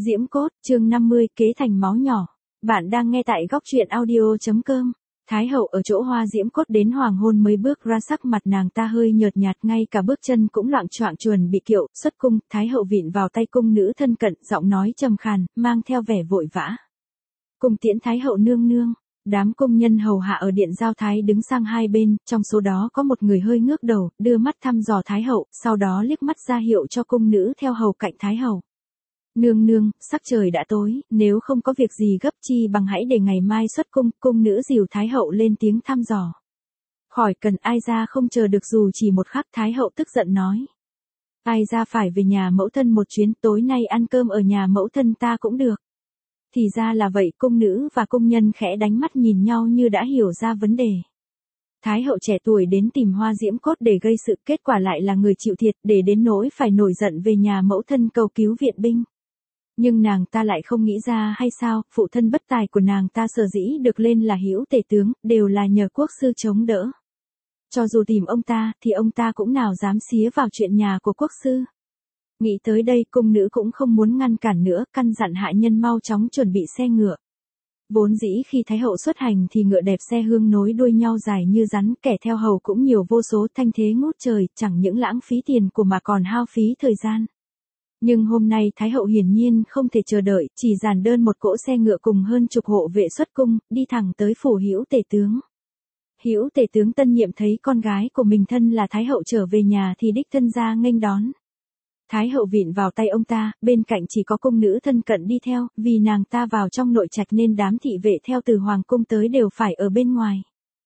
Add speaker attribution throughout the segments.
Speaker 1: Diễm Cốt, chương 50, kế thành máu nhỏ. Bạn đang nghe tại góc truyện audio.com. Thái hậu ở chỗ Hoa Diễm Cốt đến hoàng hôn mới bước ra, sắc mặt nàng ta hơi nhợt nhạt, ngay cả bước chân cũng loạng choạng chuẩn bị kiệu xuất cung. Thái hậu vịn vào tay cung nữ thân cận, giọng nói trầm khàn, mang theo vẻ vội vã. Cung tiễn Thái hậu nương nương. Đám công nhân hầu hạ ở điện giao thái đứng sang hai bên, trong số đó có một người hơi ngước đầu, đưa mắt thăm dò Thái hậu, sau đó liếc mắt ra hiệu cho cung nữ theo hầu cạnh Thái hậu. Nương nương, sắc trời đã tối, nếu không có việc gì gấp chi bằng hãy để ngày mai xuất cung. Cung nữ dìu Thái hậu lên tiếng thăm dò. Khỏi cần, ai ra không chờ được dù chỉ một khắc. Thái hậu tức giận nói. Ai ra phải về nhà mẫu thân một chuyến, tối nay ăn cơm ở nhà mẫu thân ta cũng được. Thì ra là vậy. Cung nữ và công nhân khẽ đánh mắt nhìn nhau như đã hiểu ra vấn đề. Thái hậu trẻ tuổi đến tìm Hoa Diễm Cốt để gây sự, kết quả lại là người chịu thiệt, để đến nỗi phải nổi giận về nhà mẫu thân cầu cứu viện binh. Nhưng nàng ta lại không nghĩ ra hay sao, phụ thân bất tài của nàng ta sở dĩ được lên là hữu tể tướng, đều là nhờ quốc sư chống đỡ. Cho dù tìm ông ta, thì ông ta cũng nào dám xía vào chuyện nhà của quốc sư. Nghĩ tới đây, cung nữ cũng không muốn ngăn cản nữa, căn dặn hạ nhân mau chóng chuẩn bị xe ngựa. Vốn dĩ khi Thái hậu xuất hành thì ngựa đẹp xe hương nối đuôi nhau dài như rắn, kẻ theo hầu cũng nhiều vô số, thanh thế ngút trời, chẳng những lãng phí tiền của mà còn hao phí thời gian. Nhưng hôm nay Thái hậu hiển nhiên không thể chờ đợi, chỉ giản đơn một cỗ xe ngựa cùng hơn chục hộ vệ xuất cung, đi thẳng tới phủ hữu tể tướng. Hữu tể tướng tân nhiệm thấy con gái của mình thân là Thái hậu trở về nhà thì đích thân ra nghênh đón. Thái hậu vịn vào tay ông ta, bên cạnh chỉ có cung nữ thân cận đi theo, vì nàng ta vào trong nội trạch nên đám thị vệ theo từ hoàng cung tới đều phải ở bên ngoài.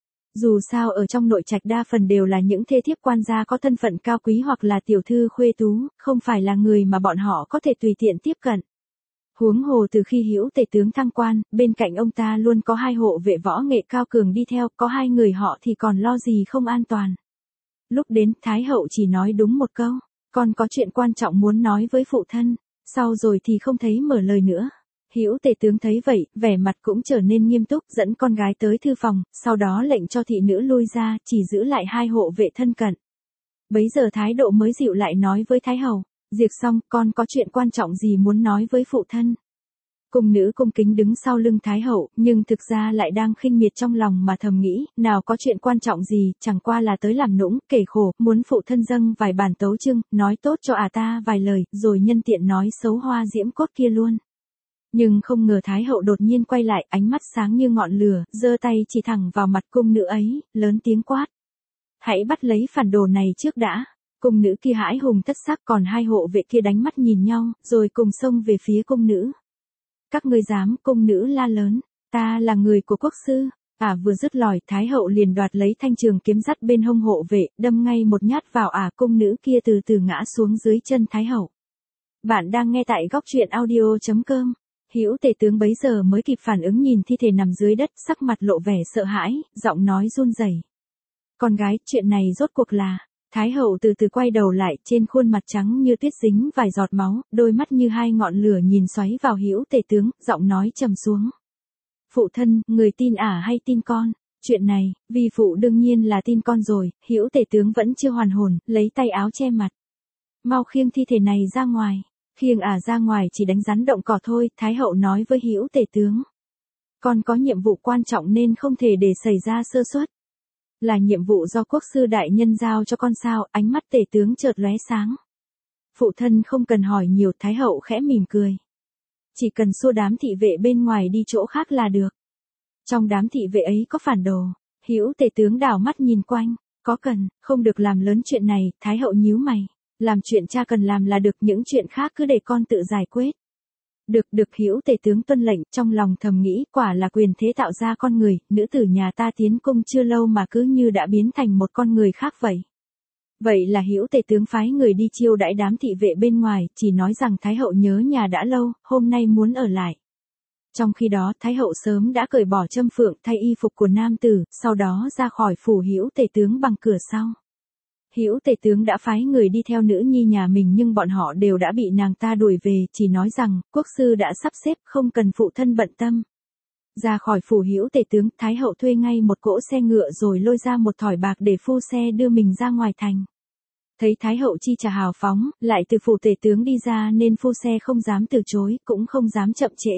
Speaker 1: Dù sao ở trong nội trạch đa phần đều là những thê thiếp quan gia có thân phận cao quý hoặc là tiểu thư khuê tú, không phải là người mà bọn họ có thể tùy tiện tiếp cận. Huống hồ từ khi hữu tể tướng thăng quan, bên cạnh ông ta luôn có hai hộ vệ võ nghệ cao cường đi theo, có hai người họ thì còn lo gì không an toàn. Lúc đến, Thái hậu chỉ nói đúng một câu, con có chuyện quan trọng muốn nói với phụ thân, sau rồi thì không thấy mở lời nữa. Hữu tể tướng thấy vậy, vẻ mặt cũng trở nên nghiêm túc, dẫn con gái tới thư phòng, sau đó lệnh cho thị nữ lui ra, chỉ giữ lại hai hộ vệ thân cận. Bấy giờ thái độ mới dịu lại nói với Thái hậu, "Diệt xong, con có chuyện quan trọng gì muốn nói với phụ thân?" Cung nữ cung kính đứng sau lưng Thái hậu, nhưng thực ra lại đang khinh miệt trong lòng mà thầm nghĩ, nào có chuyện quan trọng gì, chẳng qua là tới làm nũng, kể khổ, muốn phụ thân dâng vài bản tấu chương, nói tốt cho ta vài lời, rồi nhân tiện nói xấu Hoa Diễm Cốt kia luôn. Nhưng không ngờ Thái hậu đột nhiên quay lại, ánh mắt sáng như ngọn lửa, giơ tay chỉ thẳng vào mặt cung nữ ấy, lớn tiếng quát. "Hãy bắt lấy phản đồ này trước đã." Cung nữ kia hãi hùng thất sắc, còn hai hộ vệ kia đánh mắt nhìn nhau, rồi cùng xông về phía cung nữ. "Các ngươi dám!" Cung nữ la lớn. "Ta là người của quốc sư." Vừa dứt lời, Thái hậu liền đoạt lấy thanh trường kiếm dắt bên hông hộ vệ, đâm ngay một nhát vào cung nữ kia từ từ ngã xuống dưới chân Thái hậu. Bạn đang nghe tại góc truyện audio.com. Hữu tể tướng bấy giờ mới kịp phản ứng, nhìn thi thể nằm dưới đất, sắc mặt lộ vẻ sợ hãi, giọng nói run rẩy. "Con gái, chuyện này rốt cuộc là..." Thái hậu từ từ quay đầu lại, trên khuôn mặt trắng như tuyết dính vài giọt máu, đôi mắt như hai ngọn lửa nhìn xoáy vào hữu tể tướng, giọng nói trầm xuống. "Phụ thân, người tin hay tin con?" "Chuyện này, vì phụ đương nhiên là tin con rồi." Hữu tể tướng vẫn chưa hoàn hồn, lấy tay áo che mặt. "Mau khiêng thi thể này ra ngoài." "Khiêng ra ngoài chỉ đánh rắn động cỏ thôi." Thái hậu nói với hữu tể tướng. "Con có nhiệm vụ quan trọng nên không thể để xảy ra sơ suất." "Là nhiệm vụ do quốc sư đại nhân giao cho con sao?" Ánh mắt tể tướng chợt lóe sáng. "Phụ thân không cần hỏi nhiều." Thái hậu khẽ mỉm cười. "Chỉ cần xua đám thị vệ bên ngoài đi chỗ khác là được." "Trong đám thị vệ ấy có phản đồ?" Hữu tể tướng đảo mắt nhìn quanh. "Có cần, không được làm lớn chuyện này." Thái hậu nhíu mày. "Làm chuyện cha cần làm là được, những chuyện khác cứ để con tự giải quyết." Được, hữu tể tướng tuân lệnh, trong lòng thầm nghĩ, quả là quyền thế tạo ra con người, nữ tử nhà ta tiến cung chưa lâu mà cứ như đã biến thành một con người khác vậy. Vậy là hữu tể tướng phái người đi chiêu đãi đám thị vệ bên ngoài, chỉ nói rằng Thái hậu nhớ nhà đã lâu, hôm nay muốn ở lại. Trong khi đó, Thái hậu sớm đã cởi bỏ trâm phượng, thay y phục của nam tử, sau đó ra khỏi phủ hữu tể tướng bằng cửa sau. Hữu tể tướng đã phái người đi theo nữ nhi nhà mình, nhưng bọn họ đều đã bị nàng ta đuổi về, chỉ nói rằng quốc sư đã sắp xếp, không cần phụ thân bận tâm. Ra khỏi phủ hữu tể tướng, Thái hậu thuê ngay một cỗ xe ngựa rồi lôi ra một thỏi bạc để phu xe đưa mình ra ngoài thành. Thấy Thái hậu chi trả hào phóng, lại từ phủ tể tướng đi ra nên phu xe không dám từ chối, cũng không dám chậm trễ.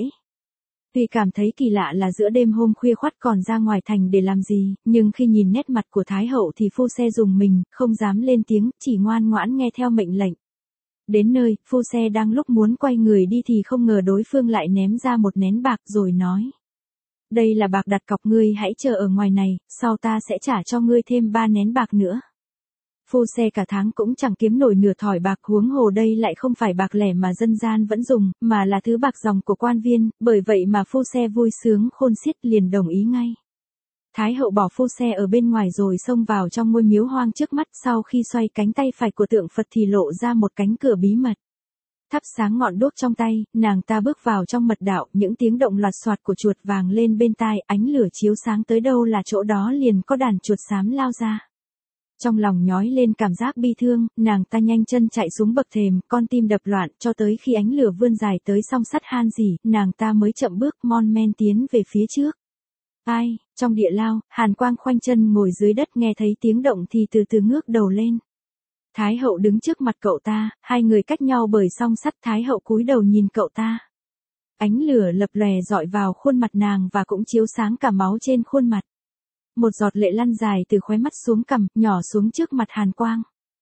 Speaker 1: Tuy cảm thấy kỳ lạ là giữa đêm hôm khuya khoắt còn ra ngoài thành để làm gì, nhưng khi nhìn nét mặt của Thái hậu thì phu xe rùng mình, không dám lên tiếng, chỉ ngoan ngoãn nghe theo mệnh lệnh. Đến nơi, phu xe đang lúc muốn quay người đi thì không ngờ đối phương lại ném ra một nén bạc rồi nói. Đây là bạc đặt cọc, ngươi hãy chờ ở ngoài này, sau ta sẽ trả cho ngươi thêm 3 nén bạc nữa. Phu xe cả tháng cũng chẳng kiếm nổi nửa thỏi bạc, huống hồ đây lại không phải bạc lẻ mà dân gian vẫn dùng, mà là thứ bạc dòng của quan viên, bởi vậy mà phu xe vui sướng khôn xiết liền đồng ý ngay. Thái hậu bỏ phu xe ở bên ngoài rồi xông vào trong ngôi miếu hoang trước mắt, sau khi xoay cánh tay phải của tượng Phật thì lộ ra một cánh cửa bí mật. Thắp sáng ngọn đuốc trong tay, nàng ta bước vào trong mật đạo, những tiếng động loạt xoạt của chuột vàng lên bên tai, ánh lửa chiếu sáng tới đâu là chỗ đó liền có đàn chuột xám lao ra. Trong lòng nhói lên cảm giác bi thương, nàng ta nhanh chân chạy xuống bậc thềm, con tim đập loạn, cho tới khi ánh lửa vươn dài tới song sắt han rỉ, nàng ta mới chậm bước mon men tiến về phía trước. Ai, trong địa lao, Hàn Quang khoanh chân ngồi dưới đất nghe thấy tiếng động thì từ từ ngước đầu lên. Thái hậu đứng trước mặt cậu ta, hai người cách nhau bởi song sắt. Thái hậu cúi đầu nhìn cậu ta. Ánh lửa lập lòe dọi vào khuôn mặt nàng và cũng chiếu sáng cả máu trên khuôn mặt. Một giọt lệ lăn dài từ khóe mắt xuống cằm, nhỏ xuống trước mặt Hàn Quang.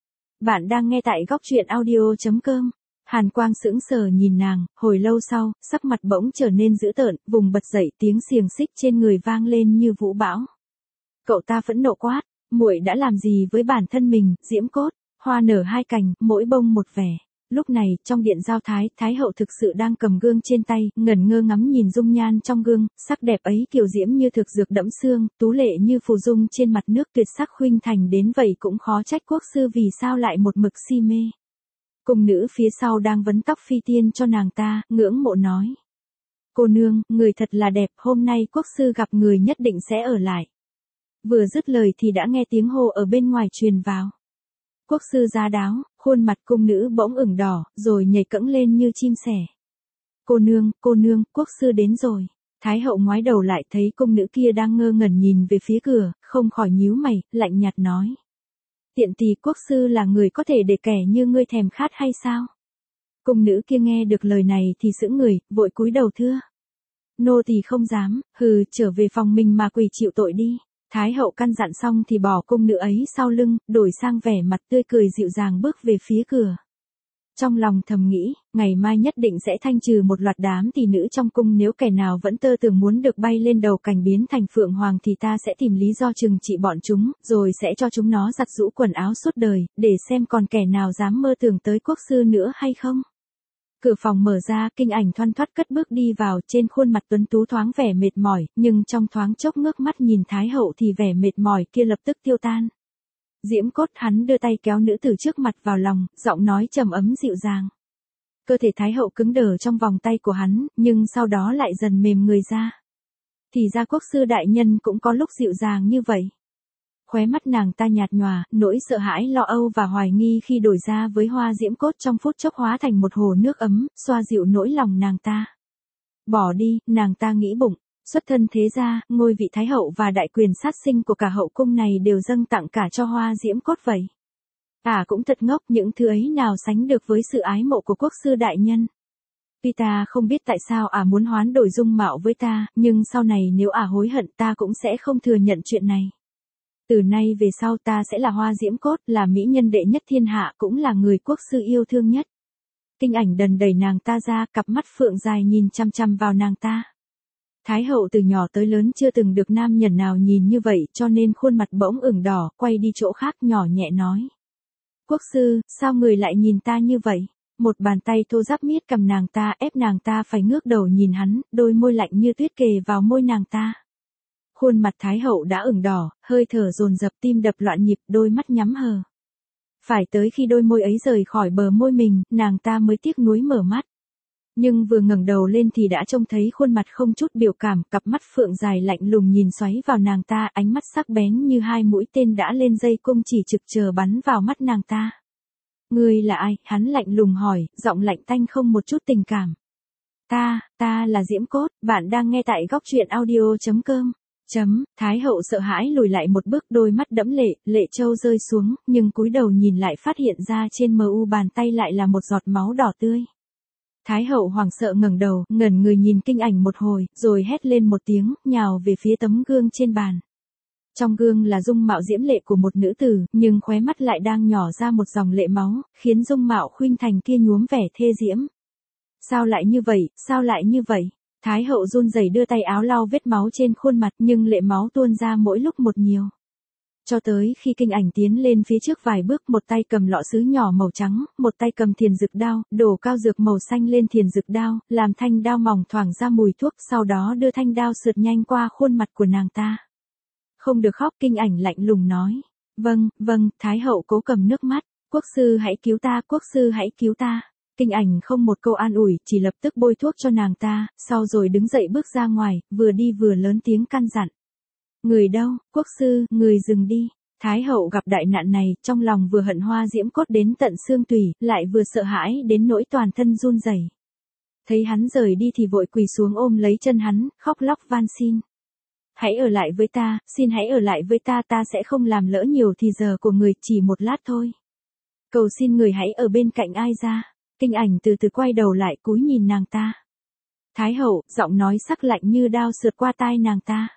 Speaker 1: Bạn đang nghe tại góc truyện audio.com. Hàn Quang sững sờ nhìn nàng, hồi lâu sau, sắc mặt bỗng trở nên dữ tợn, vùng bật dậy, tiếng xiềng xích trên người vang lên như vũ bão. Cậu ta phẫn nộ quát, muội đã làm gì với bản thân mình, Diễm Cốt? Hoa nở hai cành, mỗi bông một vẻ. Lúc này, trong điện giao thái, Thái hậu thực sự đang cầm gương trên tay, ngẩn ngơ ngắm nhìn dung nhan trong gương, sắc đẹp ấy kiều diễm như thực dược đẫm xương, tú lệ như phù dung trên mặt nước, tuyệt sắc khuynh thành đến vậy cũng khó trách quốc sư vì sao lại một mực si mê. Cung nữ phía sau đang vấn tóc phi tiên cho nàng ta, ngưỡng mộ nói. Cô nương, người thật là đẹp, hôm nay quốc sư gặp người nhất định sẽ ở lại. Vừa dứt lời thì đã nghe tiếng hô ở bên ngoài truyền vào. Quốc sư giá đáo, khuôn mặt cung nữ bỗng ửng đỏ, rồi nhảy cẫng lên như chim sẻ. Cô nương, quốc sư đến rồi. Thái hậu ngoái đầu lại thấy cung nữ kia đang ngơ ngẩn nhìn về phía cửa, không khỏi nhíu mày, lạnh nhạt nói. Tiện tỳ, quốc sư là người có thể để kẻ như ngươi thèm khát hay sao? Cung nữ kia nghe được lời này thì sững người, vội cúi đầu thưa. Nô tỳ không dám, trở về phòng mình mà quỳ chịu tội đi. Thái hậu căn dặn xong thì bỏ cung nữ ấy sau lưng, đổi sang vẻ mặt tươi cười dịu dàng bước về phía cửa. Trong lòng thầm nghĩ, ngày mai nhất định sẽ thanh trừ một loạt đám tỷ nữ trong cung, nếu kẻ nào vẫn tơ tưởng muốn được bay lên đầu cành biến thành phượng hoàng thì ta sẽ tìm lý do trừng trị bọn chúng, rồi sẽ cho chúng nó giặt giũ quần áo suốt đời, để xem còn kẻ nào dám mơ tưởng tới quốc sư nữa hay không. Cửa phòng mở ra, Kinh Ảnh thoăn thoắt cất bước đi vào, trên khuôn mặt tuấn tú thoáng vẻ mệt mỏi, nhưng trong thoáng chốc ngước mắt nhìn Thái hậu thì vẻ mệt mỏi kia lập tức tiêu tan. Diễm Cốt, hắn đưa tay kéo nữ tử trước mặt vào lòng, giọng nói trầm ấm dịu dàng. Cơ thể Thái hậu cứng đờ trong vòng tay của hắn, nhưng sau đó lại dần mềm người ra. Thì ra quốc sư đại nhân cũng có lúc dịu dàng như vậy. Khóe mắt nàng ta nhạt nhòa, nỗi sợ hãi, lo âu và hoài nghi khi đổi ra với hoa diễm cốt trong phút chốc hóa thành một hồ nước ấm, xoa dịu nỗi lòng nàng ta. Bỏ đi, nàng ta nghĩ bụng, xuất thân thế gia, ngôi vị thái hậu và đại quyền sát sinh của cả hậu cung này đều dâng tặng cả cho hoa diễm cốt vậy. Cũng thật ngốc, những thứ ấy nào sánh được với sự ái mộ của quốc sư đại nhân. Tuy ta không biết tại sao muốn hoán đổi dung mạo với ta, nhưng sau này nếu hối hận ta cũng sẽ không thừa nhận chuyện này. Từ nay về sau ta sẽ là hoa diễm cốt, là mỹ nhân đệ nhất thiên hạ, cũng là người quốc sư yêu thương nhất. Kinh Ảnh đần đẩy nàng ta ra, cặp mắt phượng dài nhìn chăm chăm vào nàng ta. Thái hậu từ nhỏ tới lớn chưa từng được nam nhân nào nhìn như vậy, cho nên khuôn mặt bỗng ửng đỏ, quay đi chỗ khác nhỏ nhẹ nói. Quốc sư, sao người lại nhìn ta như vậy? Một bàn tay thô ráp miết cầm nàng ta, ép nàng ta phải ngước đầu nhìn hắn, đôi môi lạnh như tuyết kề vào môi nàng ta. Khuôn mặt Thái hậu đã ửng đỏ, hơi thở dồn dập, tim đập loạn nhịp, đôi mắt nhắm hờ. Phải tới khi đôi môi ấy rời khỏi bờ môi mình, nàng ta mới tiếc nuối mở mắt. Nhưng vừa ngẩng đầu lên thì đã trông thấy khuôn mặt không chút biểu cảm, cặp mắt phượng dài lạnh lùng nhìn xoáy vào nàng ta, ánh mắt sắc bén như hai mũi tên đã lên dây cung chỉ trực chờ bắn vào mắt nàng ta. Ngươi là ai? Hắn lạnh lùng hỏi, giọng lạnh tanh không một chút tình cảm. Ta là Diễm Cốt, bạn đang nghe tại góc truyện audio.com. Thái hậu sợ hãi lùi lại một bước, đôi mắt đẫm lệ, lệ châu rơi xuống, nhưng cúi đầu nhìn lại phát hiện ra trên mu bàn tay lại là một giọt máu đỏ tươi. Thái hậu hoảng sợ ngẩng đầu, ngẩn người nhìn Kinh Ảnh một hồi, rồi hét lên một tiếng, nhào về phía tấm gương trên bàn. Trong gương là dung mạo diễm lệ của một nữ tử, nhưng khóe mắt lại đang nhỏ ra một dòng lệ máu, khiến dung mạo khuynh thành kia nhuốm vẻ thê diễm. Sao lại như vậy, sao lại như vậy? Thái hậu run rẩy đưa tay áo lau vết máu trên khuôn mặt, nhưng lệ máu tuôn ra mỗi lúc một nhiều. Cho tới khi Kinh Ảnh tiến lên phía trước vài bước, một tay cầm lọ sứ nhỏ màu trắng, một tay cầm thiền dược đao, đổ cao dược màu xanh lên thiền dược đao, làm thanh đao mỏng thoảng ra mùi thuốc, sau đó đưa thanh đao sượt nhanh qua khuôn mặt của nàng ta. Không được khóc, Kinh Ảnh lạnh lùng nói. Vâng, Thái hậu cố cầm nước mắt. Quốc sư hãy cứu ta, quốc sư hãy cứu ta. Kinh Ảnh không một câu an ủi, chỉ lập tức bôi thuốc cho nàng ta, sau rồi đứng dậy bước ra ngoài, vừa đi vừa lớn tiếng căn dặn. Người đâu, quốc sư, người dừng đi. Thái hậu gặp đại nạn này, trong lòng vừa hận Hoa Diễm Cốt đến tận xương tủy, lại vừa sợ hãi đến nỗi toàn thân run rẩy. Thấy hắn rời đi thì vội quỳ xuống ôm lấy chân hắn, khóc lóc van xin. Hãy ở lại với ta, xin hãy ở lại với ta, ta sẽ không làm lỡ nhiều thì giờ của người, chỉ một lát thôi. Cầu xin người hãy ở bên cạnh ai ra. Kinh Ảnh từ từ quay đầu lại cúi nhìn nàng ta. Thái hậu, giọng nói sắc lạnh như đao sượt qua tai nàng ta.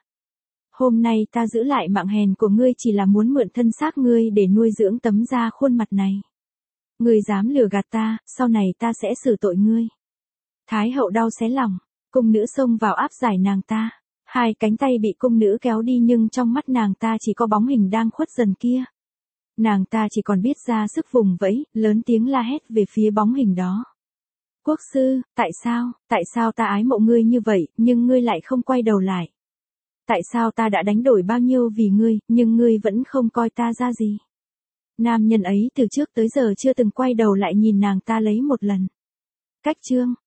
Speaker 1: Hôm nay ta giữ lại mạng hèn của ngươi chỉ là muốn mượn thân xác ngươi để nuôi dưỡng tấm da khuôn mặt này. Ngươi dám lừa gạt ta, sau này ta sẽ xử tội ngươi. Thái hậu đau xé lòng, cung nữ xông vào áp giải nàng ta. Hai cánh tay bị cung nữ kéo đi nhưng trong mắt nàng ta chỉ có bóng hình đang khuất dần kia. Nàng ta chỉ còn biết ra sức vùng vẫy, lớn tiếng la hét về phía bóng hình đó. Quốc sư, tại sao ta ái mộ ngươi như vậy, nhưng ngươi lại không quay đầu lại? Tại sao ta đã đánh đổi bao nhiêu vì ngươi, nhưng ngươi vẫn không coi ta ra gì? Nam nhân ấy từ trước tới giờ chưa từng quay đầu lại nhìn nàng ta lấy một lần. Cách chương